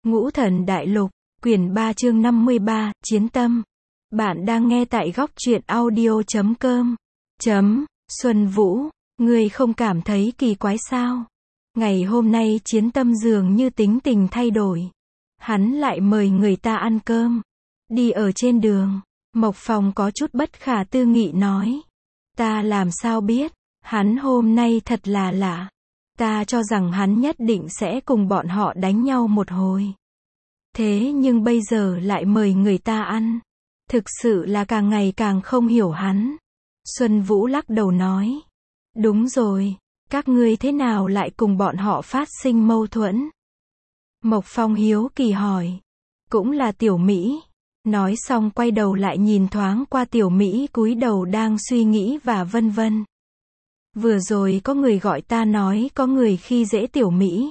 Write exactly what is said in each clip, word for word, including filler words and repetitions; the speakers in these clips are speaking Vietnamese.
Ngũ Thần Đại Lục, quyển ba chương năm mươi ba, Chiến Tâm. Bạn đang nghe tại góc truyện audio chấm com. Chấm, Xuân Vũ, ngươi không cảm thấy kỳ quái sao? Ngày hôm nay Chiến Tâm dường như tính tình thay đổi. Hắn lại mời người ta ăn cơm. Đi ở trên đường, Mộc Phong có chút bất khả tư nghị nói. Ta làm sao biết, hắn hôm nay thật là lạ. Ta cho rằng hắn nhất định sẽ cùng bọn họ đánh nhau một hồi. Thế nhưng bây giờ lại mời người ta ăn. Thực sự là càng ngày càng không hiểu hắn. Xuân Vũ lắc đầu nói. Đúng rồi, các ngươi thế nào lại cùng bọn họ phát sinh mâu thuẫn? Mộc Phong hiếu kỳ hỏi. Cũng là Tiểu Mỹ. Nói xong quay đầu lại nhìn thoáng qua Tiểu Mỹ cúi đầu đang suy nghĩ và vân vân. Vừa rồi có người gọi ta nói có người khi dễ Tiểu Mỹ.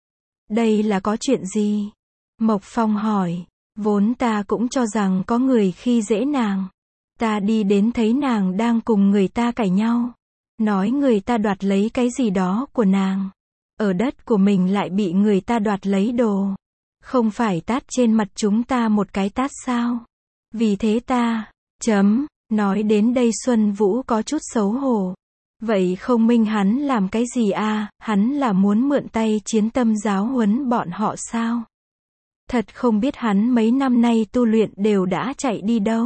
Đây là có chuyện gì? Mộc Phong hỏi. Vốn ta cũng cho rằng có người khi dễ nàng. Ta đi đến thấy nàng đang cùng người ta cãi nhau. Nói người ta đoạt lấy cái gì đó của nàng. Ở đất của mình lại bị người ta đoạt lấy đồ. Không phải tát trên mặt chúng ta một cái tát sao? Vì thế ta, chấm, nói đến đây Xuân Vũ có chút xấu hổ. Vậy không minh hắn làm cái gì à, hắn là muốn mượn tay Chiến Tâm giáo huấn bọn họ sao? Thật không biết hắn mấy năm nay tu luyện đều đã chạy đi đâu.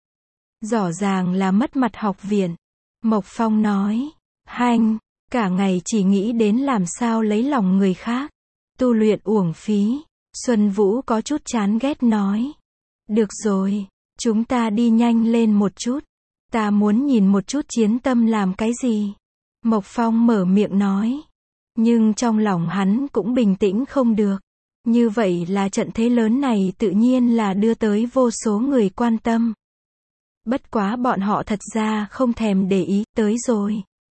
Rõ ràng là mất mặt học viện. Mộc Phong nói, hanh, cả ngày chỉ nghĩ đến làm sao lấy lòng người khác. Tu luyện uổng phí. Xuân Vũ có chút chán ghét nói. Được rồi, chúng ta đi nhanh lên một chút. Ta muốn nhìn một chút Chiến Tâm làm cái gì. Mộc Phong mở miệng nói. Nhưng trong lòng hắn cũng bình tĩnh không được. Như vậy là trận thế lớn này tự nhiên là đưa tới vô số người quan tâm. Bất quá bọn họ thật ra không thèm để ý, tới rồi.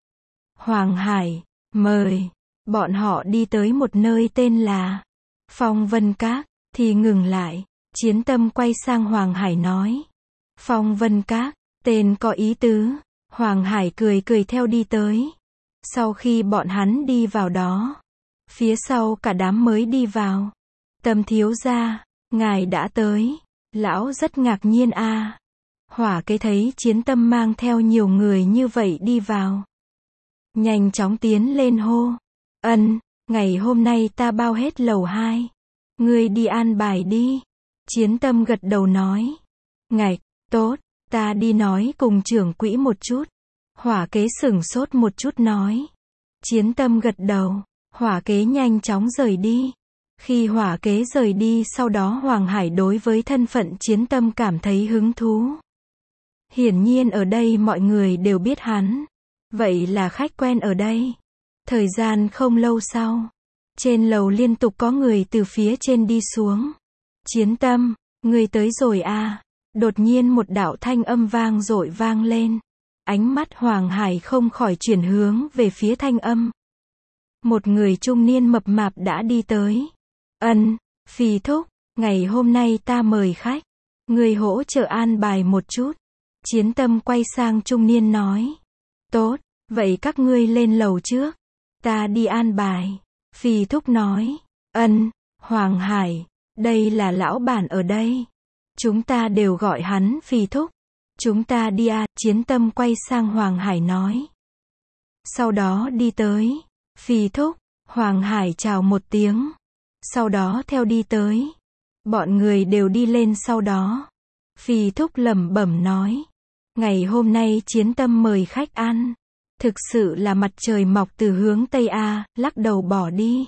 Hoàng Hải, mời. Bọn họ đi tới một nơi tên là Phong Vân Các, thì ngừng lại. Chiến Tâm quay sang Hoàng Hải nói. Phong Vân Các, tên có ý tứ. Hoàng Hải cười cười theo đi tới. Sau khi bọn hắn đi vào đó, phía sau cả đám mới đi vào. Tâm thiếu gia, ngài đã tới. Lão rất ngạc nhiên a. À. Hỏa Kế thấy Chiến Tâm mang theo nhiều người như vậy đi vào. Nhanh chóng tiến lên hô. Ân, ngày hôm nay ta bao hết lầu hai. Ngươi đi an bài đi. Chiến Tâm gật đầu nói. Ngạch, tốt, ta đi nói cùng trưởng quỹ một chút. Hỏa Kế sửng sốt một chút nói. Chiến Tâm gật đầu. Hỏa Kế nhanh chóng rời đi. Khi Hỏa Kế rời đi sau đó Hoàng Hải đối với thân phận Chiến Tâm cảm thấy hứng thú. Hiển nhiên ở đây mọi người đều biết hắn. Vậy là khách quen ở đây. Thời gian không lâu sau, trên lầu liên tục có người từ phía trên đi xuống. Chiến Tâm, ngươi tới rồi à? Đột nhiên một đạo thanh âm vang dội vang lên. Ánh mắt Hoàng Hải không khỏi chuyển hướng về phía thanh âm. Một người trung niên mập mạp đã đi tới. Ân, Phì thúc, ngày hôm nay ta mời khách. Người hỗ trợ an bài một chút. Chiến Tâm quay sang trung niên nói. Tốt, vậy các ngươi lên lầu trước. Ta đi an bài. Phì thúc nói. Ân, Hoàng Hải, đây là lão bản ở đây. Chúng ta đều gọi hắn Phì thúc. Chúng ta đi à, Chiến Tâm quay sang Hoàng Hải nói. Sau đó đi tới. Phì thúc, Hoàng Hải chào một tiếng. Sau đó theo đi tới. Bọn người đều đi lên sau đó. Phì thúc lẩm bẩm nói. Ngày hôm nay Chiến Tâm mời khách ăn. Thực sự là mặt trời mọc từ hướng Tây A, lắc đầu bỏ đi.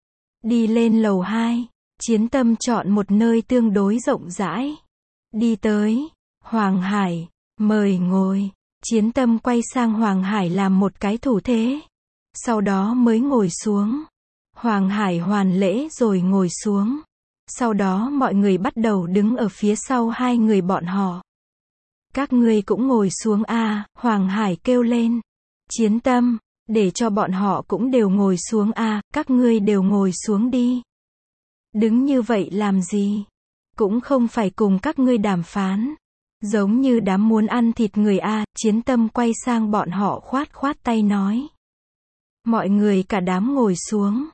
Đi lên lầu hai. Chiến Tâm chọn một nơi tương đối rộng rãi. Đi tới. Hoàng Hải, mời ngồi. Chiến Tâm quay sang Hoàng Hải làm một cái thủ thế. Sau đó mới ngồi xuống. Hoàng Hải hoàn lễ rồi ngồi xuống. Sau đó mọi người bắt đầu đứng ở phía sau hai người bọn họ. Các ngươi cũng ngồi xuống a, à, Hoàng Hải kêu lên. Chiến Tâm, để cho bọn họ cũng đều ngồi xuống a, à, các ngươi đều ngồi xuống đi. Đứng như vậy làm gì? Cũng không phải cùng các ngươi đàm phán. Giống như đám muốn ăn thịt người a, à, Chiến Tâm quay sang bọn họ khoát khoát tay nói. Mọi người cả đám ngồi xuống.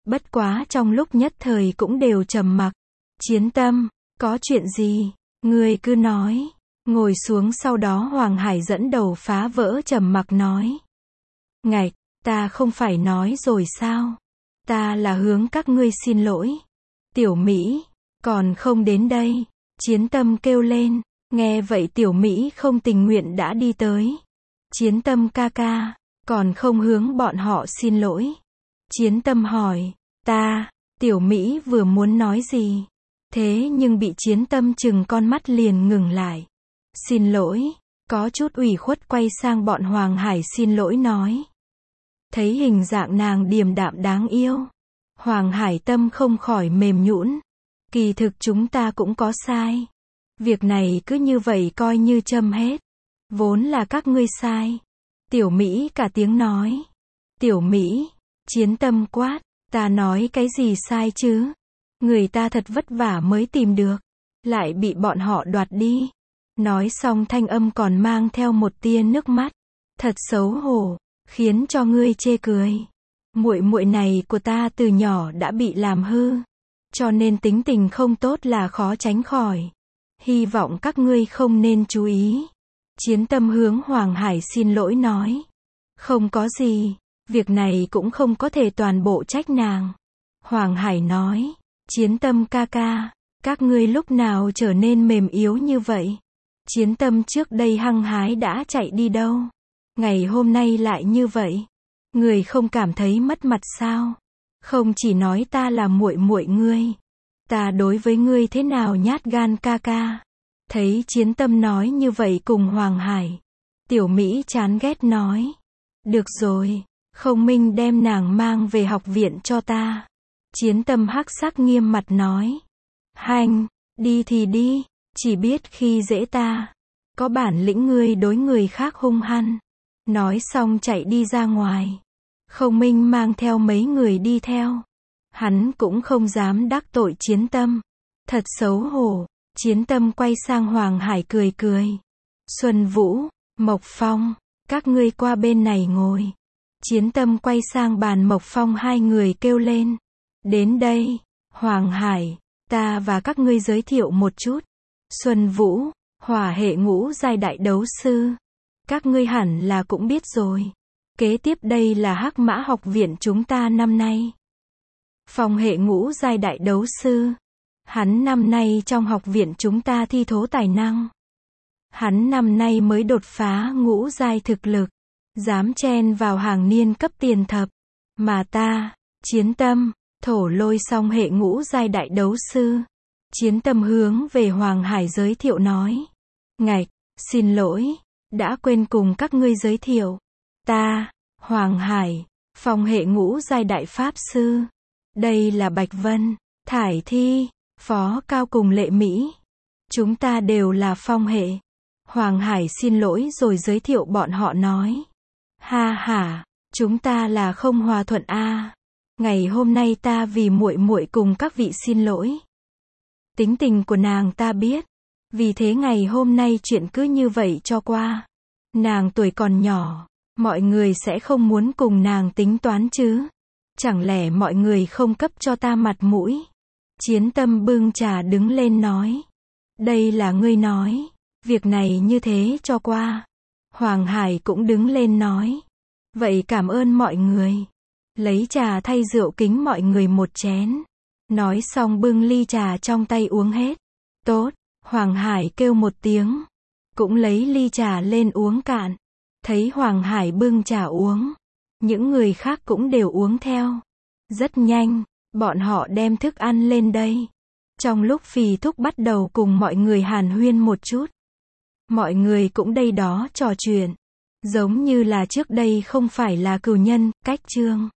Bất quá trong lúc nhất thời cũng đều trầm mặc. Chiến Tâm, có chuyện gì? Ngươi cứ nói. Ngồi xuống sau đó Hoàng Hải dẫn đầu phá vỡ trầm mặc nói. Ngạch, ta không phải nói rồi sao? Ta là hướng các ngươi xin lỗi. Tiểu Mỹ, còn không đến đây. Chiến Tâm kêu lên. Nghe vậy Tiểu Mỹ không tình nguyện đã đi tới. Chiến Tâm ca ca, còn không hướng bọn họ xin lỗi. Chiến Tâm hỏi, ta, Tiểu Mỹ vừa muốn nói gì. Thế nhưng bị Chiến Tâm chừng con mắt liền ngừng lại. Xin lỗi, có chút ủy khuất quay sang bọn Hoàng Hải xin lỗi nói. Thấy hình dạng nàng điềm đạm đáng yêu. Hoàng Hải tâm không khỏi mềm nhũn. Kỳ thực chúng ta cũng có sai. Việc này cứ như vậy coi như châm hết. Vốn là các ngươi sai. Tiểu Mỹ cả tiếng nói. Tiểu Mỹ, Chiến Tâm quát, ta nói cái gì sai chứ? Người ta thật vất vả mới tìm được, lại bị bọn họ đoạt đi. Nói xong thanh âm còn mang theo một tia nước mắt. Thật xấu hổ, khiến cho ngươi chê cười. Muội muội này của ta từ nhỏ đã bị làm hư, cho nên tính tình không tốt là khó tránh khỏi. Hy vọng các ngươi không nên chú ý. Chiến Tâm hướng Hoàng Hải xin lỗi nói. Không có gì, việc này cũng không có thể toàn bộ trách nàng. Hoàng Hải nói. Chiến Tâm ca ca, các ngươi lúc nào trở nên mềm yếu như vậy? Chiến Tâm trước đây hăng hái đã chạy đi đâu? Ngày hôm nay lại như vậy? Người không cảm thấy mất mặt sao? Không chỉ nói ta là muội muội ngươi, ta đối với ngươi thế nào nhát gan ca ca. Thấy Chiến Tâm nói như vậy cùng Hoàng Hải, Tiểu Mỹ chán ghét nói. Được rồi, không minh đem nàng mang về học viện cho ta. Chiến Tâm hắc sắc nghiêm mặt nói. Hành, đi thì đi, chỉ biết khi dễ ta. Có bản lĩnh ngươi đối người khác hung hăng. Nói xong chạy đi ra ngoài. Không minh mang theo mấy người đi theo. Hắn cũng không dám đắc tội Chiến Tâm. Thật xấu hổ. Chiến Tâm quay sang Hoàng Hải cười cười. Xuân Vũ, Mộc Phong, các ngươi qua bên này ngồi. Chiến Tâm quay sang bàn Mộc Phong hai người kêu lên. Đến đây, Hoàng Hải, ta và các ngươi giới thiệu một chút. Xuân Vũ, hỏa hệ ngũ giai đại đấu sư. Các ngươi hẳn là cũng biết rồi. Kế tiếp đây là Hắc Mã học viện chúng ta năm nay. Phong hệ ngũ giai đại đấu sư. Hắn năm nay trong học viện chúng ta thi thố tài năng. Hắn năm nay mới đột phá ngũ giai thực lực. Dám chen vào hàng niên cấp tiền thập. Mà ta, Chiến Tâm, thổ lôi song hệ ngũ giai đại đấu sư. Chiến Tâm hướng về Hoàng Hải giới thiệu nói. Ngạch, xin lỗi, đã quên cùng các ngươi giới thiệu. Ta, Hoàng Hải, phong hệ ngũ giai đại pháp sư. Đây là Bạch Vân, Thải Thi, Phó Cao cùng Lệ Mỹ. Chúng ta đều là phong hệ. Hoàng Hải xin lỗi rồi giới thiệu bọn họ nói. Ha ha, chúng ta là không hòa thuận a. Ngày hôm nay ta vì muội muội cùng các vị xin lỗi. Tính tình của nàng ta biết. Vì thế ngày hôm nay chuyện cứ như vậy cho qua. Nàng tuổi còn nhỏ, mọi người sẽ không muốn cùng nàng tính toán chứ. Chẳng lẽ mọi người không cấp cho ta mặt mũi? Chiến Tâm bưng trà đứng lên nói. Đây là ngươi nói. Việc này như thế cho qua. Hoàng Hải cũng đứng lên nói. Vậy cảm ơn mọi người. Lấy trà thay rượu kính mọi người một chén. Nói xong bưng ly trà trong tay uống hết. Tốt, Hoàng Hải kêu một tiếng. Cũng lấy ly trà lên uống cạn. Thấy Hoàng Hải bưng trà uống. Những người khác cũng đều uống theo. Rất nhanh, bọn họ đem thức ăn lên đây. Trong lúc Phì Thúc bắt đầu cùng mọi người hàn huyên một chút. Mọi người cũng đây đó trò chuyện. Giống như là trước đây không phải là cừu nhân, cách chương.